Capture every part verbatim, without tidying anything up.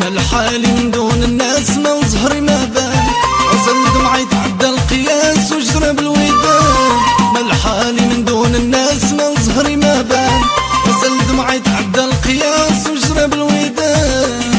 الحالي من دون الناس ما ظهري ما بان، غسل دمعي تعدى القياس وجرى بالودان. ما الحالي من دون الناس ما ظهري ما بان، غسل دمعي تعدى القياس وجرى بالودان.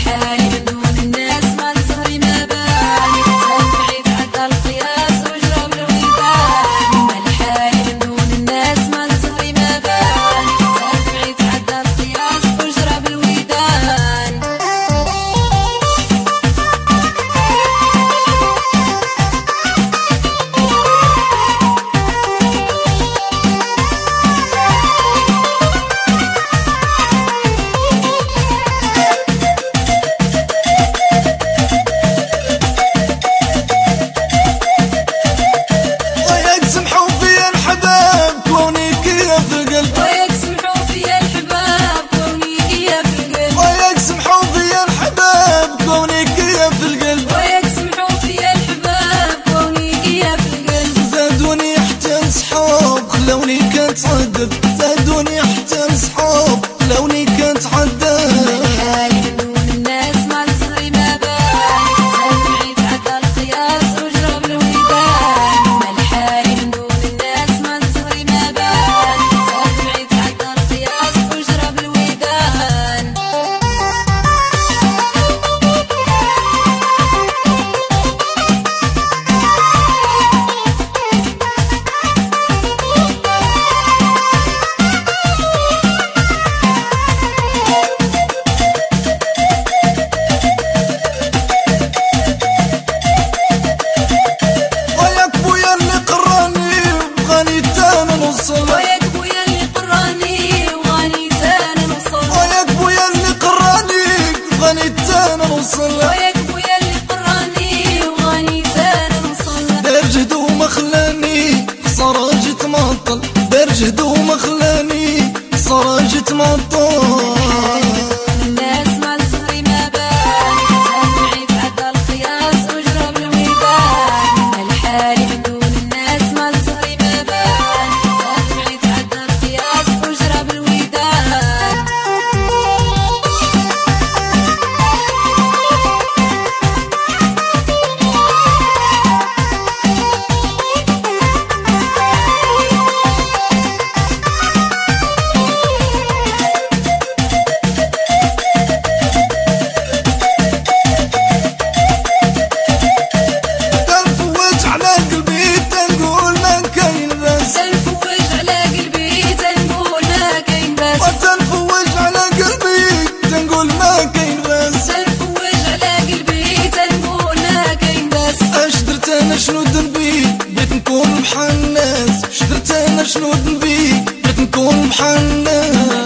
زادوني حتى الصحاب خلوني كنت عدان. الحالي من دون الناس ما صغري ما بان، زاد دمعي تعدى القياس وجرى بالودان. ما الحالي من دون الناس ما صغري ما بان، زاد دمعي تعدى القياس وجرى بالودان. وياك بويا اللي قراني وغني تانا نوصل، وياك بويا اللي قراني وغني تانا نوصل، وياك بويا اللي قراني وغني تانا نوصل. دار جهد وما خلاني خسارة جيت معطل، دار جهد وما خلاني خسارة جيت معطل. شنو ذنبي بغيت نكون بحال الناس، شدرت انا شنو ذنبي بغيت نكون بحال الناس.